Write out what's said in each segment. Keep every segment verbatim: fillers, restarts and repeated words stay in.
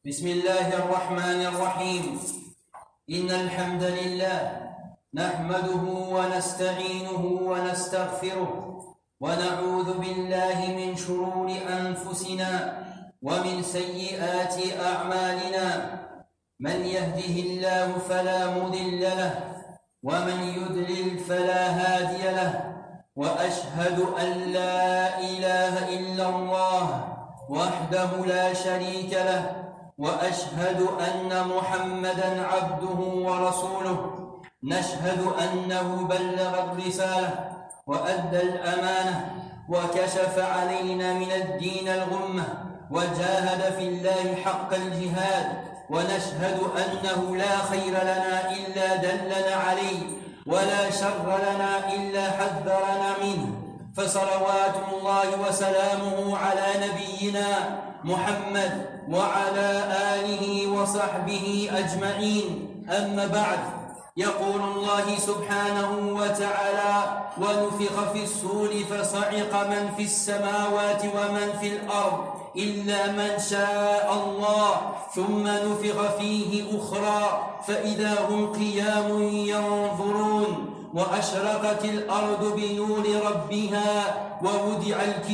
بسم الله الرحمن الرحيم. إن الحمد لله نحمده ونستعينه ونستغفره ونعوذ بالله من شرور أنفسنا ومن سيئات أعمالنا. من يهده الله فلا مضل له ومن يضلل فلا هادي له. وأشهد أن لا إله إلا الله وحده لا شريك له، وأشهد أن محمدًا عبده ورسوله. نشهد أنه بلغ الرسالة وأدى الأمانة وكشف علينا من الدين الغمة وجاهد في الله حق الجهاد. ونشهد أنه لا خير لنا إلا دلنا عليه ولا شر لنا إلا حذرنا منه. فصلوات الله وسلامه على نبينا محمد وعلى آله وصحبه أجمعين. أما بعد، يقول الله سبحانه وتعالى: ونفخ في الصور فصعق من في السماوات ومن في الأرض إلا من شاء الله ثم نفخ فيه أخرى فإذا هم قيام ينظرون. وأشرقت الأرض بنور ربها ووضع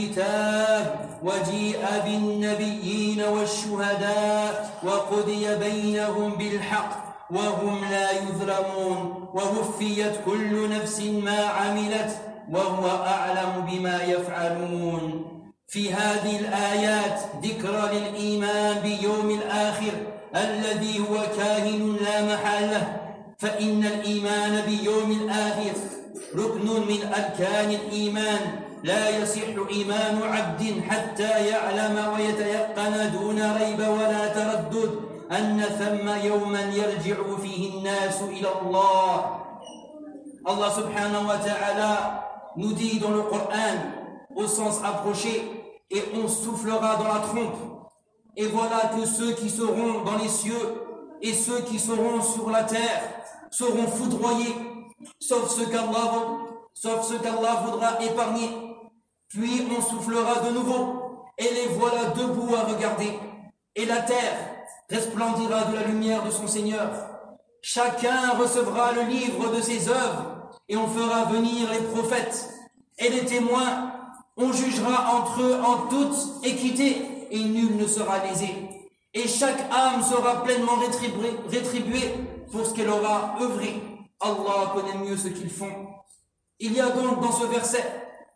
الكتاب وجيء بالنبيين والشهداء وقضي بينهم بالحق وهم لا يظلمون. ووفيت كل نفس ما عملت وهو أعلم بما يفعلون. في هذه الآيات ذكرى للإيمان بيوم الآخر الذي هو كاهن لا محالة، فإن الإيمان بيوم الآخر ركن من أركان الإيمان. لا يصح إيمان عبد حتى يعلم ويتيقن دون ريب ولا تردد أن ثم يوما يرجع فيه الناس إلى الله. Allah subhanahu wa ta'ala nous dit dans le Coran au sens approché: et on soufflera dans la trompe, et voilà que ceux qui seront dans les cieux et ceux qui seront sur la terre seront foudroyés, sauf ceux qu'Allah, sauf ceux qu'Allah voudra épargner. Puis on soufflera de nouveau, et les voilà debout à regarder, et la terre resplendira de la lumière de son Seigneur. Chacun recevra le livre de ses œuvres, et on fera venir les prophètes et les témoins. On jugera entre eux en toute équité, et nul ne sera lésé. Et chaque âme sera pleinement rétribuée, rétribuée pour ce qu'elle aura œuvré. Allah connaît mieux ce qu'ils font. Il y a donc dans ce verset,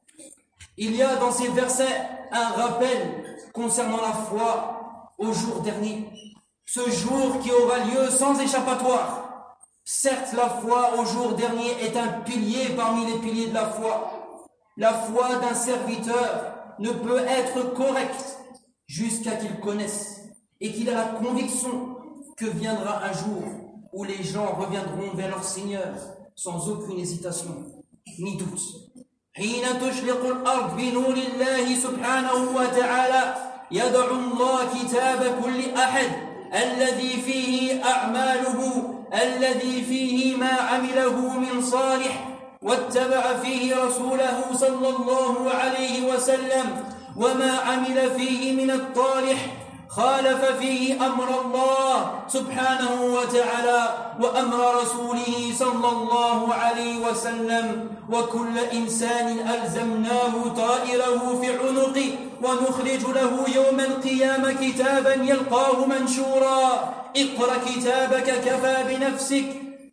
il y a dans ces versets un rappel concernant la foi au jour dernier. Ce jour qui aura lieu sans échappatoire. Certes, la foi au jour dernier est un pilier parmi les piliers de la foi. La foi d'un serviteur ne peut être correcte jusqu'à qu'il connaisse et qu'il ait la conviction que viendra un jour où les gens reviendront vers leur Seigneur sans aucune hésitation ni doute. حين تشرق الأرض بنور الله سبحانه وتعالى يدع الله كتاب كل أحد الذي فيه أعماله الذي فيه ما عمله من صالح واتبع فيه رسوله صلى الله عليه وسلم وما عمل فيه من الطالح خالف فيه أمر الله سبحانه وتعالى وأمر رسوله صلى الله عليه وسلم. وكل إنسان ألزمناه طائره في عنقه ونخرج له يوم القيامة كتابا يلقاه منشورا اقرأ كتابك كفى بنفسك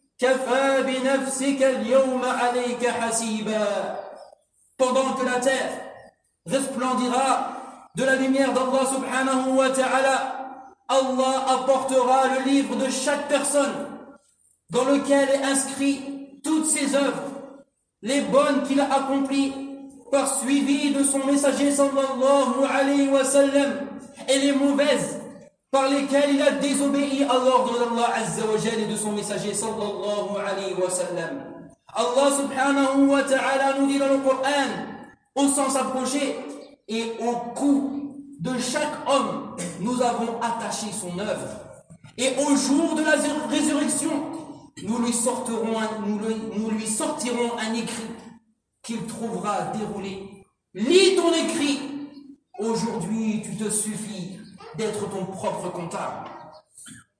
كفى بنفسك اليوم عليك حسيبا. Pendant que la terre resplendira de la lumière d'Allah subhanahu wa ta'ala, Allah apportera le livre de chaque personne dans lequel est inscrit toutes ses œuvres, les bonnes qu'il a accomplies par suivi de son messager sallallahu alayhi wa sallam, et les mauvaises par lesquelles il a désobéi à l'ordre d'Allah azza wa jalla et de son messager sallallahu alayhi wa sallam. Allah subhanahu wa ta'ala nous dit dans le Coran au sens approché: et au cou de chaque homme nous avons attaché son œuvre, et au jour de la résurrection nous lui sortirons un, nous lui, nous lui sortirons un écrit qu'il trouvera déroulé. Lis ton écrit. Aujourd'hui tu te suffis d'être ton propre comptable.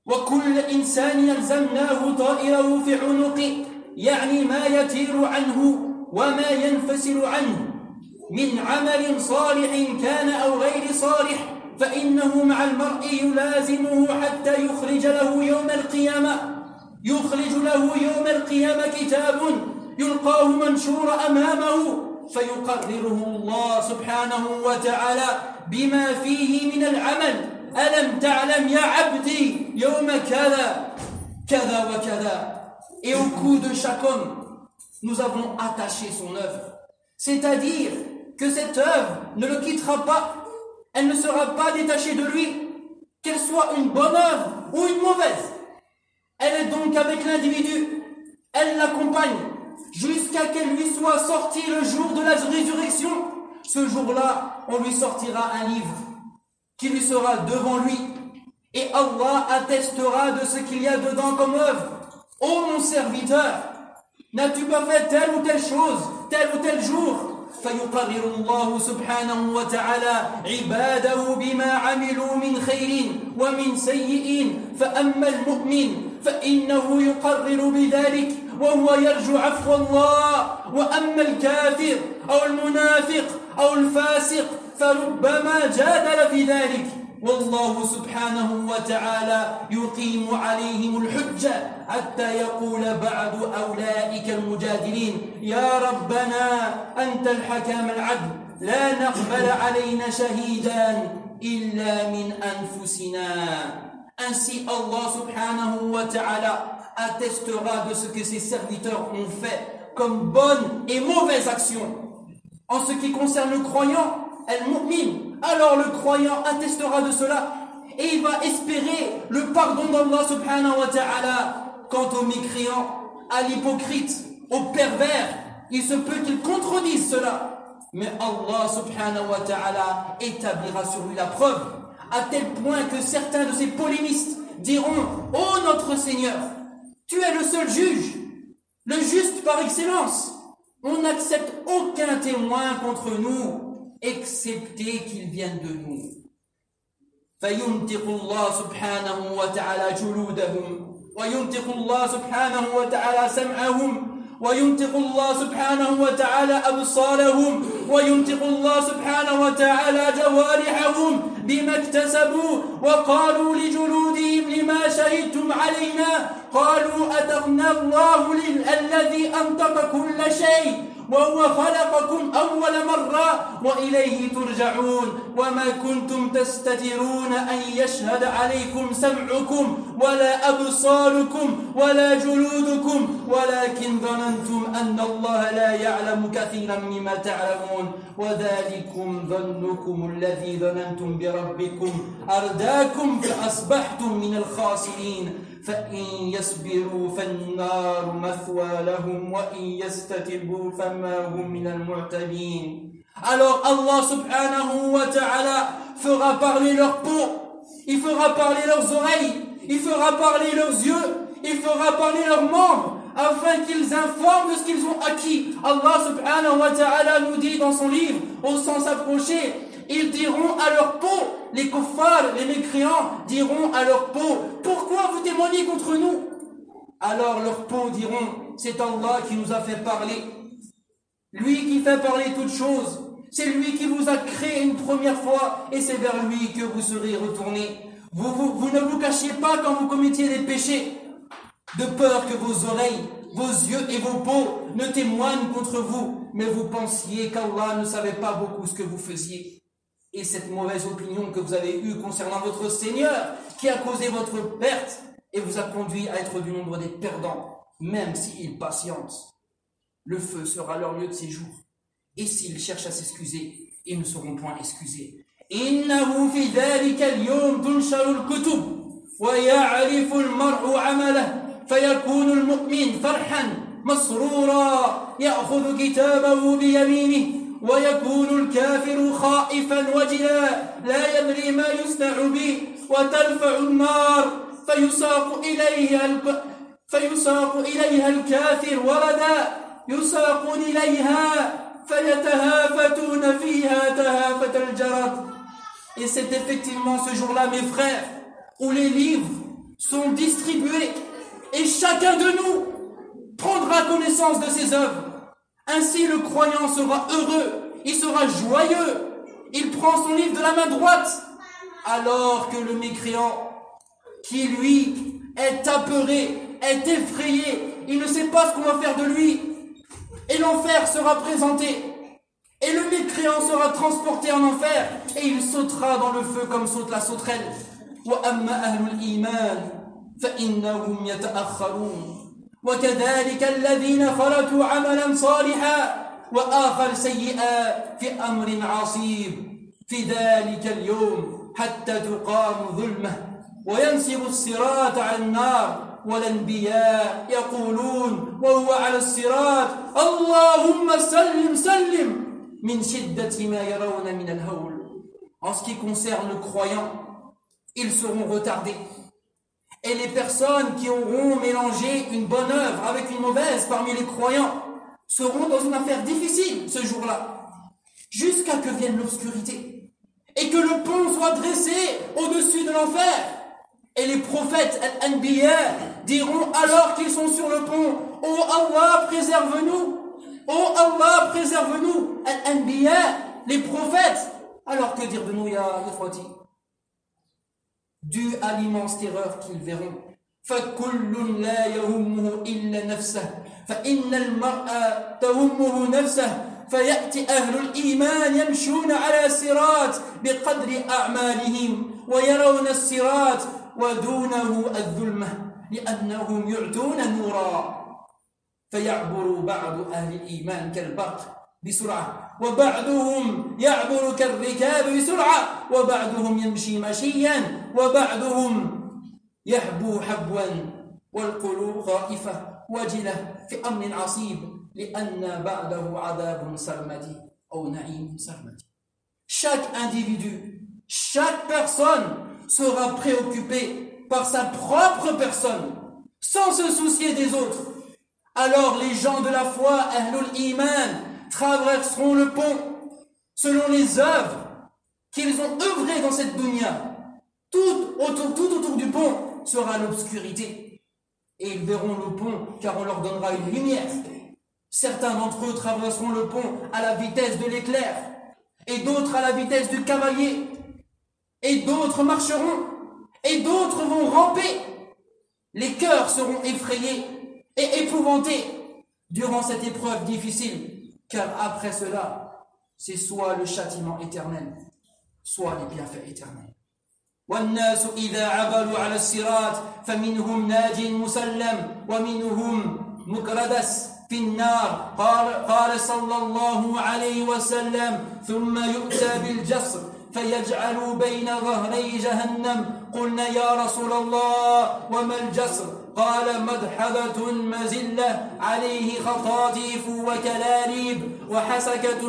وكل إنسان يلزمناه طائره في عنقه يعني ما يطير عنه وما ينفصل عنه من عمل صالح كان أو غير صالح فإنه مع المرء يلازمه حتى يخرج له يوم القيامة يخرج له يوم القيامة كتاب يلقاه منشور أمامه فيقرره الله سبحانه وتعالى بما فيه من العمل ألم تعلم يا عبدي يوم كذا كذا وكذا. Et au cou de chaque homme, nous avons attaché son œuvre. C'est-à-dire que cette œuvre ne le quittera pas, elle ne sera pas détachée de lui, qu'elle soit une bonne œuvre ou une mauvaise. Elle est donc avec l'individu, elle l'accompagne jusqu'à qu'elle lui soit sortie le jour de la résurrection. Ce jour-là, on lui sortira un livre qui lui sera devant lui et Allah attestera de ce qu'il y a dedans comme œuvre. Ô mon serviteur, n'as-tu pas fait telle ou telle chose, tel ou tel jour? فيقرر الله سبحانه وتعالى عباده بما عملوا من خير ومن سيء فأما المؤمن فإنه يقرر بذلك وهو يرجو عفو الله وأما الكافر أو المنافق أو الفاسق فربما جادل في ذلك والله سبحانه وتعالى يقيم عليهم الحجة حتى يقول بعض أولئك المجادلين يا ربنا أنت الحكم العدل لا نقبل علينا شهيدا إلا من أنفسنا. Ainsi Allah subhanahu wa ta'ala attestera de ce que ses serviteurs ont fait comme bonnes et mauvaises actions. En ce qui concerne le croyant, al-mu'min, alors le croyant attestera de cela et il va espérer le pardon d'Allah subhanahu wa ta'ala. Quant aux mécréants, à l'hypocrite, aux pervers, il se peut qu'ils contredisent cela. Mais Allah subhanahu wa ta'ala établira sur lui la preuve, à tel point que certains de ces polémistes diront « Ô notre Seigneur, tu es le seul juge, le juste par excellence. On n'accepte aucun témoin contre nous, excepté qu'il vienne de nous. » فَيُنْتِقُ اللَّهُ سُبْحَانَهُ وَتَعَالَى جُلُودَهُمْ وينطق الله سبحانه وتعالى سمعهم وينطق الله سبحانه وتعالى أبصارهم وينطق الله سبحانه وتعالى جوارحهم بما اكتسبوا وقالوا لجلودهم لما شهدتم علينا قالوا أتقنا الله الذي أنطق كل شيء وهو خلقكم أول مرة وإليه ترجعون وما كنتم تستترون أن يشهد عليكم سمعكم ولا أبصاركم ولا جلودكم ولكن ظننتم أن الله لا يعلم كثيرا مما تعلمون وذلكم ظنكم الذي ظننتم بربكم أرداكم فأصبحتم من الخاسرين فإن يصبروا فالنار مثوى لهم وإن يستتبوا فما هم من المعتبين. Alors Allah subhanahu wa ta'ala fera parler leur peau, il fera parler leurs oreilles, il fera parler leurs yeux, il fera parler leurs membres, afin qu'ils informent de ce qu'ils ont acquis. Allah subhanahu wa ta'ala nous dit dans son livre, au sens approché, ils diront à leur peau, les kuffars, les mécréants diront à leur peau, pourquoi vous témoignez contre nous? Alors leurs peaux diront, c'est Allah qui nous a fait parler. Lui qui fait parler toutes choses, c'est lui qui vous a créé une première fois et c'est vers lui que vous serez retournés. Vous, vous, vous ne vous cachiez pas quand vous commettiez des péchés, de peur que vos oreilles, vos yeux et vos peaux ne témoignent contre vous, mais vous pensiez qu'Allah ne savait pas beaucoup ce que vous faisiez. Et cette mauvaise opinion que vous avez eue concernant votre Seigneur, qui a causé votre perte et vous a conduit à être du nombre des perdants, même s'ils patientent. Le feu sera leur lieu de séjour. Et s'ils cherchent à s'excuser, ils ne seront point excusés. إِنَّهُ فِي ذَلِكَ الْيَوْمِ تُنْشَرُ الْكُتُبُ وَيَعْرِفُ الْمَرْءُ عَمَلَهُ فَيَكُونُ الْمُؤْمِنُ فَرْحًا مَسْرُورًا يَأْخُذُ كِتَابَهُ بِيَمِينِهِ ويكون الكافر خائفا وجلا لا يدري ما يصنع به وترفع النار فيساق إليها الب... فيساق إليها الكافر وردا يساق إليها فيتهافتون فيها تهافت الجرد. Et c'est effectivement ce jour-là, mes frères, où les livres sont distribuées et chacun de nous prendra connaissance de ses œuvres. Ainsi le croyant sera heureux, il sera joyeux, il prend son livre de la main droite, alors que le mécréant, qui lui est apeuré, est effrayé, il ne sait pas ce qu'on va faire de lui, et l'enfer sera présenté, et le mécréant sera transporté en enfer, et il sautera dans le feu comme saute la sauterelle. وَأَمَّا أَهْلُ الْإِيمَانِ فَإِنَّهُمْ يَتَأَخَّرُونَ وكذلك الذين خلطوا عملا صالحا وآخر سيئا في أمر عصيب في ذلك اليوم حتى تقام ظلمه وينسب الصراط على النار والأنبياء يقولون وهو على الصراط اللهم سلم سلم من شدة ما يرون من الهول. En ce qui concerne le croyant, ils seront retardés. Et les personnes qui auront mélangé une bonne œuvre avec une mauvaise parmi les croyants seront dans une affaire difficile ce jour-là, jusqu'à que vienne l'obscurité et que le pont soit dressé au-dessus de l'enfer. Et les prophètes al-Anbiya diront alors qu'ils sont sur le pont: Oh Allah, préserve-nous! Oh Allah, préserve-nous! Al-Anbiya, les prophètes. Alors que dire de nous, ya Ikhwati? Dû à l'immense terreur qu'ils verront. فَكُلٌّ لَا يَهُمُّهُ إِلَّا نَفْسَهُ فَإِنَّ الْمَرْءَ تَهُمُّهُ نَفْسَهُ فَيَأْتِي أَهْلُ الْإِيمَانِ يَمْشُونَ عَلَى الصِّرَاطِ بِقَدْرِ أَعْمَالِهِمْ وَيَرَوْنَ الصِّرَاطَ وَدُونَهُ الظُّلْمَةَ لِأَنَّهُمْ يُعْطُونَ نُورًا فَيَعْبُرُ بَعْضُ أَهْلِ الْإِيمَانِ كَالْبَرْقِ بسرعة وبعضهم يعبر كالركاب بسرعة وبعضهم يمشي مشيا وبعضهم يحبو حبوا والقلوب خائفة وجلة في أمر عصيب لأن بعده عذاب سرمدي أو نعيم سرمدي. Chaque individu, chaque personne sera préoccupée par sa propre personne sans se soucier des autres. Alors les gens de la foi, Ahlul Iman, traverseront le pont selon les œuvres qu'ils ont œuvrées dans cette dunya. Tout autour, tout autour du pont sera l'obscurité. Et ils verront le pont car on leur donnera une lumière. Certains d'entre eux traverseront le pont à la vitesse de l'éclair, et d'autres à la vitesse du cavalier, et d'autres marcheront, et d'autres vont ramper. Les cœurs seront effrayés et épouvantés durant cette épreuve difficile. Car après cela, c'est soit le châtiment éternel, soit les bienfaits éternels. والناس إذا عبروا على الصراط فمنهم ناج مسلم ومنهم مكردس في النار قال, قال صلى الله عليه وسلم ثم يؤتى بالجسر فيجعل بين ظهري جهنم قلنا يا رسول الله وما الجسر قال مدحضة مزلة عليه خطاطيف وكلاليب وحسكة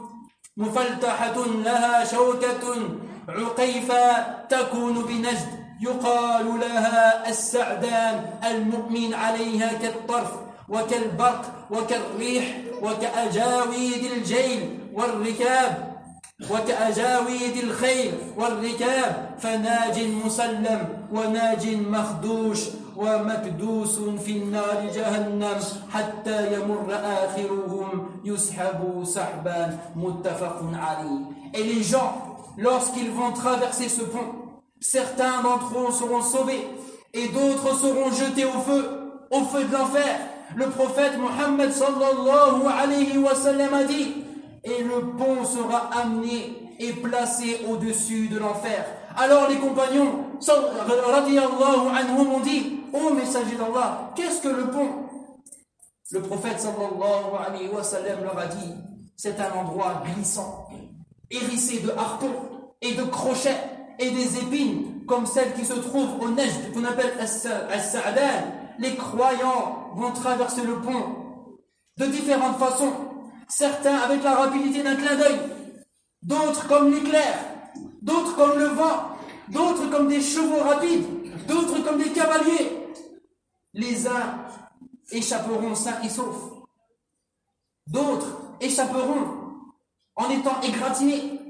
مفلتحة لها شوكة عقيفة تكون بنجد يقال لها السعدان المؤمن عليها كالطرف وكالبرق وكالريح وكأجاويد الجيل والركاب وكأجاويد الخيل والركاب فناج مسلم وناج مخدوش ومكدوس في النار جهنم حتى يمر آخرهم يسحب سحبا متفق عليه. Et les gens, lorsqu'ils vont traverser ce pont, certains d'entre eux seront sauvés et d'autres seront jetés au feu, au feu de l'enfer. Le prophète Mohammed sallallahu alayhi wa sallam a dit: et le pont sera amené et placé au-dessus de l'enfer. Alors les compagnons radiyallahu anhum ont dit: ô messager d'Allah, qu'est-ce que le pont? Le prophète sallallahu alayhi wa sallam leur a dit: c'est un endroit glissant, hérissé de harpons et de crochets et des épines comme celles qui se trouvent au Najd, qu'on appelle As-Sa'dan. Les croyants vont traverser le pont de différentes façons. Certains avec la rapidité d'un clin d'œil, d'autres comme l'éclair, d'autres comme le vent, d'autres comme des chevaux rapides, d'autres comme des cavaliers. Les uns échapperont sains et saufs, d'autres échapperont en étant égratignés,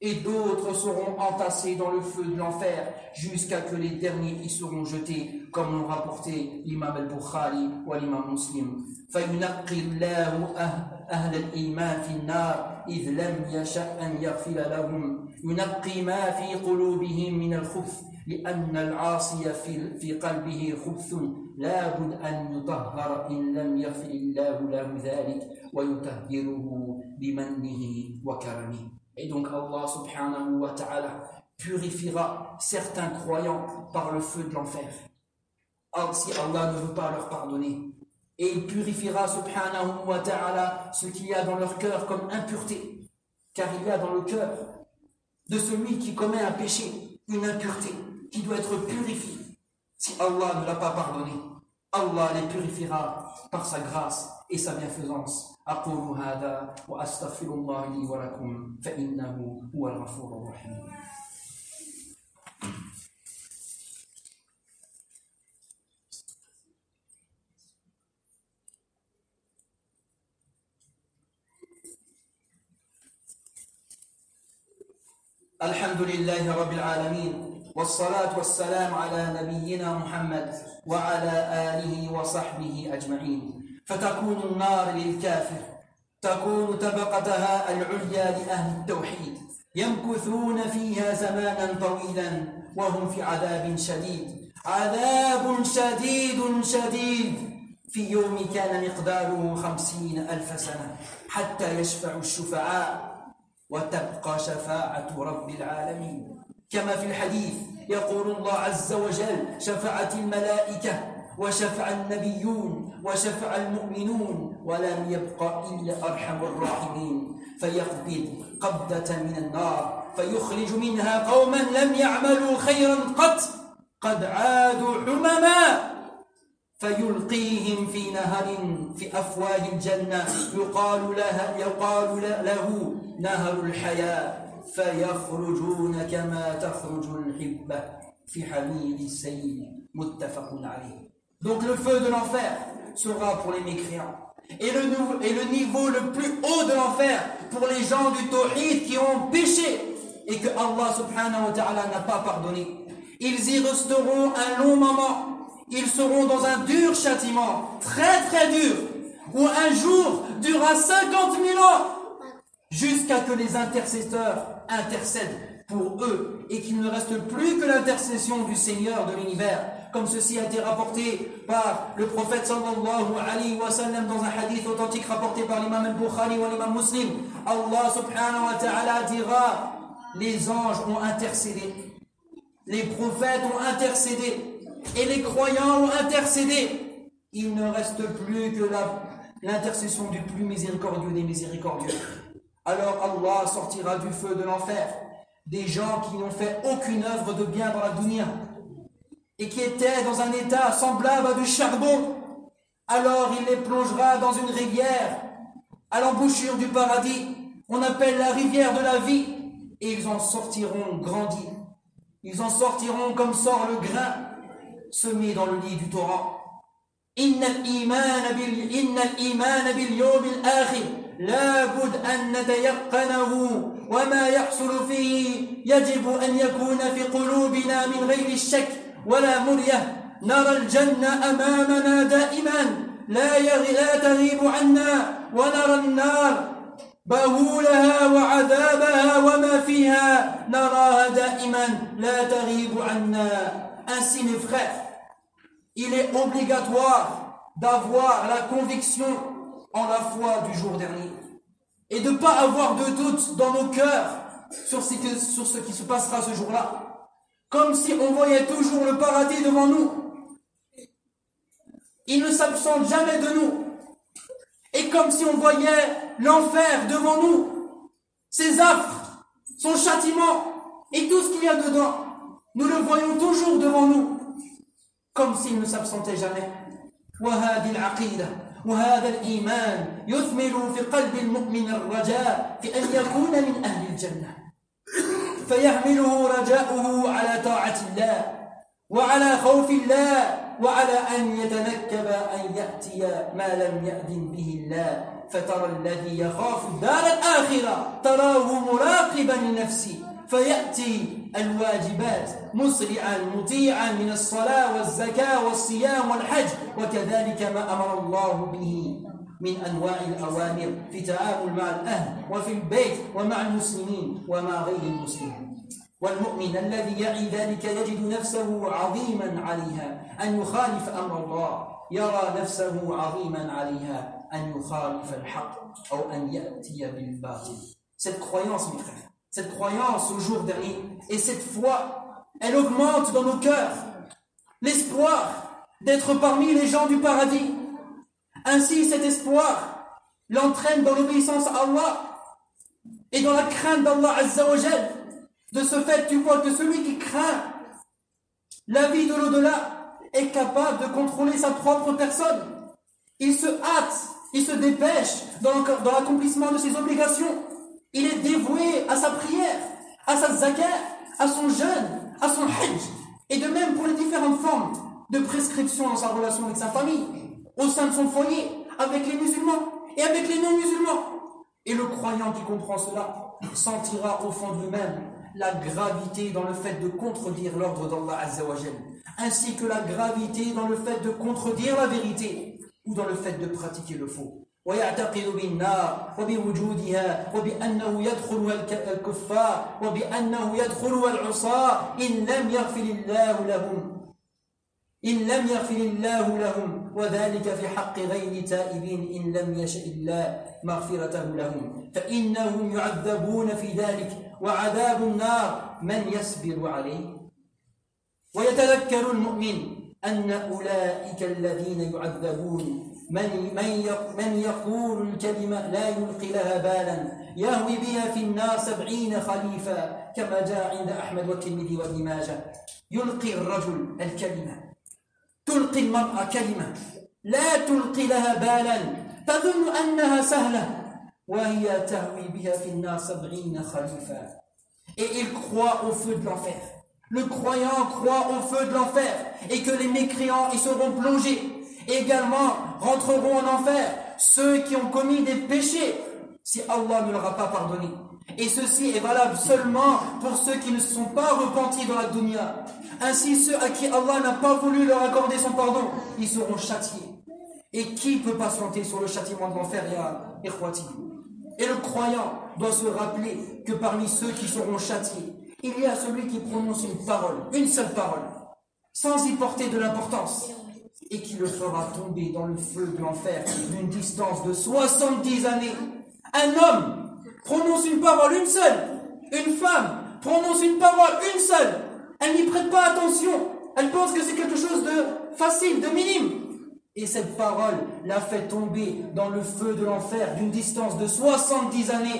et d'autres seront entassés dans le feu de l'enfer jusqu'à que les derniers y seront jetés, comme l'ont rapporté l'imam al-Bukhari ou l'imam Muslim. فَيُنَقِّي اللَّهُ أَهْلَ الْإِيمَانِ فِي النَّارِ إِذْ لَمْ يَشَأْ أَنْ يَغْفِرَ لَهُمْ يُنَقِّي مَا فِي قُلُوبِهِمْ مِنَ الْخُبْثِ لأن العاصي في في قلبه خبث لا بد أن يطهر إن لم يغفر الله له ذلك ويطهره بمنه وكرمه. Et donc Allah subhanahu wa ta'ala purifiera certains croyants par le feu de l'enfer. Alors, si Allah ne veut pas leur pardonner, et il purifiera subhanahu wa ta'ala ce qu'il y a dans leur cœur comme impureté, car il y a dans le cœur de celui qui commet un péché une impureté qui doit être purifiée. Si Allah ne l'a pas pardonné, Allah les purifiera par sa grâce et sa bienfaisance. أقول هذا وأستغفر الله لي ولكم فإنه هو الغفور الرحيم. الحمد لله رب العالمين والصلاة والسلام على نبينا محمد وعلى آله وصحبه أجمعين. فتكون النار للكافر تكون طبقتها العليا لأهل التوحيد يمكثون فيها زمانا طويلا وهم في عذاب شديد عذاب شديد شديد في يوم كان مقداره خمسين ألف سنة حتى يشفع الشفعاء وتبقى شفاعة رب العالمين كما في الحديث يقول الله عز وجل شفعت الملائكة وشفع النبيون وشفع المؤمنون ولم يبق إلا أرحم الراحمين فيقبض قبضة من النار فيخرج منها قوما لم يعملوا خيرا قط قد عادوا حمما فيلقيهم في نهر في أفواه الجنة يقال لها يقال له نهر الحياة فيخرجون كما تخرج الحبة في حميل السيل متفق عليه. Donc le feu de l'enfer sera pour les mécréants. Et le, et le niveau le plus haut de l'enfer pour les gens du tawhid qui ont péché et que Allah subhanahu wa ta'ala n'a pas pardonné. Ils y resteront un long moment. Ils seront dans un dur châtiment, très très dur, où un jour durera cinquante mille ans, jusqu'à que les intercesseurs intercèdent pour eux et qu'il ne reste plus que l'intercession du Seigneur de l'univers. Comme ceci a été rapporté par le prophète sallallahu alayhi wa sallam dans un hadith authentique rapporté par l'imam al-Bukhari ou l'imam Muslim. Allah subhanahu wa ta'ala dira, les anges ont intercédé, les prophètes ont intercédé, et les croyants ont intercédé. Il ne reste plus que la, l'intercession du plus miséricordieux des miséricordieux. Alors Allah sortira du feu de l'enfer des gens qui n'ont fait aucune œuvre de bien dans la dunya et qui étaient dans un état semblable à du charbon. Alors il les plongera dans une rivière à l'embouchure du paradis. On appelle la rivière de la vie, et ils en sortiront grandis. Ils en sortiront comme sort le grain semé dans le lit du torrent. Inna al-iman bil inna al-iman bil yawm al-akhir la bud an natayaqqanahu wa ma yahsul fihi yajib an yakuna fi qulubina min ghayri ash-shakk wa la muryah nara al-janna amamana da'iman la la taghibu 'anna wa nara an-nar bahulaha wa 'adhabaha wa ma fiha naraha da'iman la taghibu 'anna. Ainsi, mes frères, il est obligatoire d'avoir la conviction en la foi du jour dernier et de ne pas avoir de doute dans nos cœurs sur ce, que, sur ce qui se passera ce jour-là, comme si on voyait toujours le paradis devant nous. Il ne s'absente jamais de nous, et comme si on voyait l'enfer devant nous, ses affres, son châtiment et tout ce qu'il y a dedans. Nous le voyons toujours devant nous, comme s'il ne s'absentait jamais. وهذه العقيدة وهذا الإيمان يثمر في قلب المؤمن الرجاء في أن يكون من أهل الجنة فيحمله رجاؤه على طاعة الله وعلى خوف الله وعلى أن يتنكب أن يأتي ما لم يأذن به الله فترى الذي يخاف الدار الآخرة تراه مراقبا لنفسه فيأتي الواجبات مسرعا مطيعا من الصلاة والزكاة والصيام والحج وكذلك ما أمر الله به من أنواع الأوامر في تعامل مع الأهل وفي البيت ومع المسلمين ومع غير المسلمين. والمؤمن الذي يعي ذلك يجد نفسه عظيما عليها أن يخالف أمر الله، يرى نفسه عظيما عليها أن يخالف الحق أو أن يأتي بالباطل. Cette croyance, mes frères, cette croyance au jour dernier et cette foi, elle augmente dans nos cœurs l'espoir d'être parmi les gens du paradis. Ainsi, cet espoir l'entraîne dans l'obéissance à Allah et dans la crainte d'Allah Azza wa Jal. De ce fait, tu vois que celui qui craint la vie de l'au-delà est capable de contrôler sa propre personne. Il se hâte, il se dépêche dans, dans l'accomplissement de ses obligations. Il est dévoué à sa prière, à sa zakat, à son jeûne, à son hajj. Et de même pour les différentes formes de prescription dans sa relation avec sa famille, au sein de son foyer, avec les musulmans et avec les non-musulmans. Et le croyant qui comprend cela sentira au fond de lui-même la gravité dans le fait de contredire l'ordre d'Allah Azza wa Jal, ainsi que la gravité dans le fait de contredire la vérité ou dans le fait de pratiquer le faux. ويعتقد بالنار وبوجودها وبأنه يدخلها الكفار وبأنه يدخلها العصاة إن لم يغفر الله لهم إن لم يغفر الله لهم وذلك في حق غير تائبين إن لم يشأ الله مغفرته لهم فإنهم يعذبون في ذلك وعذاب النار من يصبر عليه. ويتذكر المؤمن أن أولئك الذين يعذبون من من يقول الكلمة لا يلقي لها بالا يهوي بها في النار سبعين خليفة كما جاء عند أحمد والترمذي وابن ماجه. يلقي الرجل الكلمة، تلقي المرأة كلمة لا تلقي لها بالا تظن أنها سهلة وهي تهوي بها في النار سبعين خليفة. Et il croit au feu de l'enfer. Le croyant croit au feu de l'enfer et que les mécréants y seront plongés. Également rentreront en enfer ceux qui ont commis des péchés si Allah ne leur a pas pardonné. Et ceci est valable seulement pour ceux qui ne se sont pas repentis dans la dunya. Ainsi ceux à qui Allah n'a pas voulu leur accorder son pardon, ils seront châtiés. Et qui peut patienter sur le châtiment de l'enfer, ya ikhwati? Et le croyant doit se rappeler que parmi ceux qui seront châtiés, il y a celui qui prononce une parole, une seule parole, sans y porter de l'importance, et qui le fera tomber dans le feu de l'enfer d'une distance de soixante-dix années. Un homme prononce une parole, une seule. Une femme prononce une parole, une seule. Elle n'y prête pas attention. Elle pense que c'est quelque chose de facile, de minime. Et cette parole l'a fait tomber dans le feu de l'enfer d'une distance de soixante-dix années.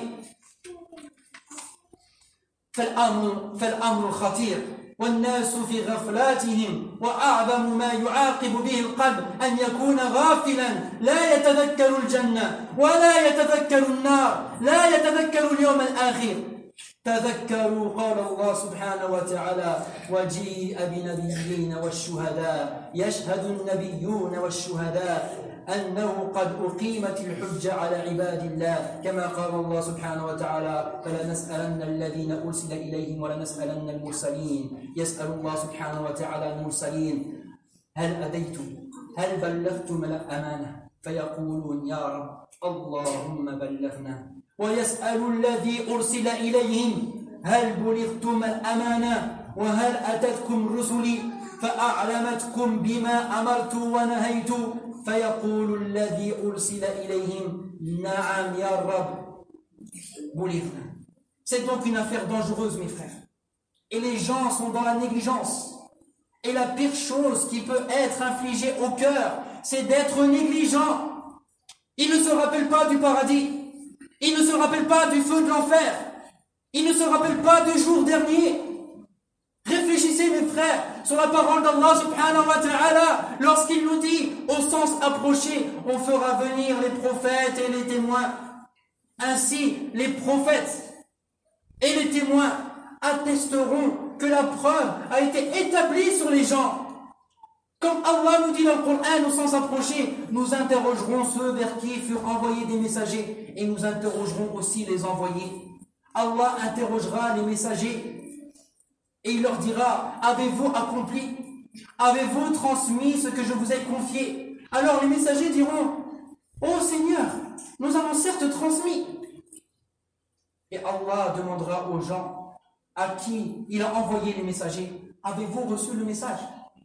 فالأمر خطير والناس في غفلاتهم وأعظم ما يعاقب به القلب أن يكون غافلا لا يتذكر الجنة ولا يتذكر النار لا يتذكر اليوم الآخر. تذكروا قال الله سبحانه وتعالى وجيء بنبيين والشهداء يشهد النبيون والشهداء أنه قد أقيمت الحجة على عباد الله كما قال الله سبحانه وتعالى فلنسألن الذين أرسل إليهم ولنسألن المرسلين. يسأل الله سبحانه وتعالى المرسلين هل أديتم هل بلغتم الأمانة فيقولون يا رب اللهم بلغنا. ويسأل الذي أرسل إليهم هل بلغتم الأمانة وهل أتتكم رسلي فأعلمتكم بما أمرت ونهيت فيقول الذي أرسل إليهم نعم يا رب بلغنا. C'est donc une affaire dangereuse, mes frères. Et les gens sont dans la négligence. Et la pire chose qui peut être infligée au cœur, c'est d'être négligent. Ils ne se rappellent pas du paradis. Ils ne se rappellent pas du feu de l'enfer. Ils ne se rappellent pas du jour dernier. Réfléchissez, mes frères, sur la parole d'Allah subhanahu wa ta'ala lorsqu'il nous dit au sens approché, on fera venir les prophètes et les témoins. Ainsi, les prophètes et les témoins attesteront que la preuve a été établie sur les gens. Comme Allah nous dit dans le Coran, nous sans s'approcher, nous interrogerons ceux vers qui furent envoyés des messagers et nous interrogerons aussi les envoyés. Allah interrogera les messagers et il leur dira: avez-vous accompli? Avez-vous transmis ce que je vous ai confié? Alors les messagers diront: ô Seigneur, nous avons certes transmis. Et Allah demandera aux gens à qui il a envoyé les messagers: avez-vous reçu le message?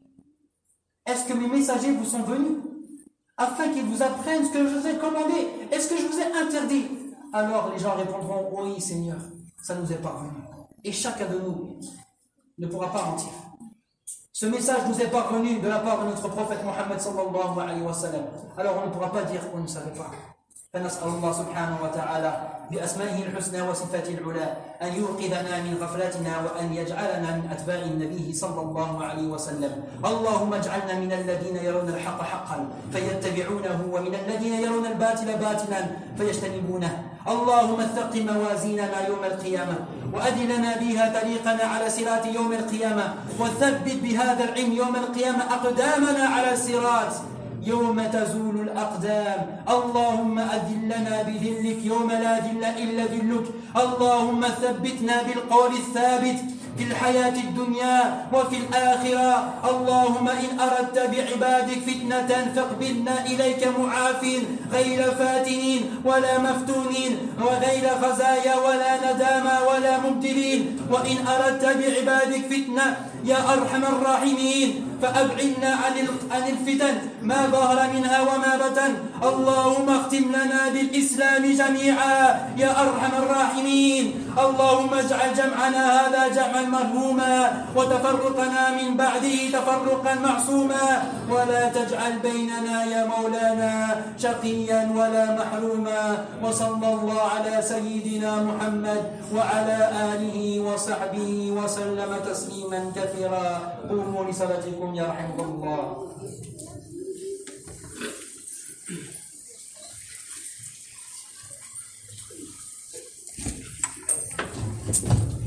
Est-ce que mes messagers vous sont venus afin qu'ils vous apprennent ce que je vous ai commandé? Est-ce que je vous ai interdit? Alors les gens répondront: oui Seigneur, ça nous est parvenu. Et chacun de nous ne pourra pas mentir. Ce message nous est parvenu de la part de notre prophète Mohammed sallallahu alayhi wa sallam. Alors on ne pourra pas dire qu'on ne savait pas. فنسأل الله سبحانه وتعالى بأسمائه الحسنى وصفاته العلى أن يوقظنا من غفلتنا وأن يجعلنا من أتباع النبي صلى الله عليه وسلم. اللهم اجعلنا من الذين يرون الحق حقا فيتبعونه ومن الذين يرون الباطل باطلا فيجتنبونه. اللهم ثق موازيننا يوم القيامة وأدلنا بها طريقنا على صراط يوم القيامة وثبت بهذا العلم يوم القيامة أقدامنا على الصراط يوم تزول الأقدام. اللهم أذلنا بذلك يوم لا ذل إلا ذلك. اللهم ثبتنا بالقول الثابت في الحياة الدنيا وفي الآخرة. اللهم إن أردت بعبادك فتنة فاقبلنا إليك معافين غير فاتنين ولا مفتونين وغير خزايا ولا ندامى ولا مبتلين. وإن أردت بعبادك فتنة يا أرحم الراحمين فأبعدنا عن الفتن ما ظهر منها وما بطن. اللهم اختم لنا بالإسلام جميعا يا أرحم الراحمين. اللهم اجعل جمعنا هذا جمعا مرحوما وتفرقنا من بعده تفرقا معصوما ولا تجعل بيننا يا مولانا شقيا ولا محروما. وصلى الله على سيدنا محمد وعلى آله وصحبه وسلم تسليما كثيرا. قوموا لصلاتكم يرحمكم الله. Thank you.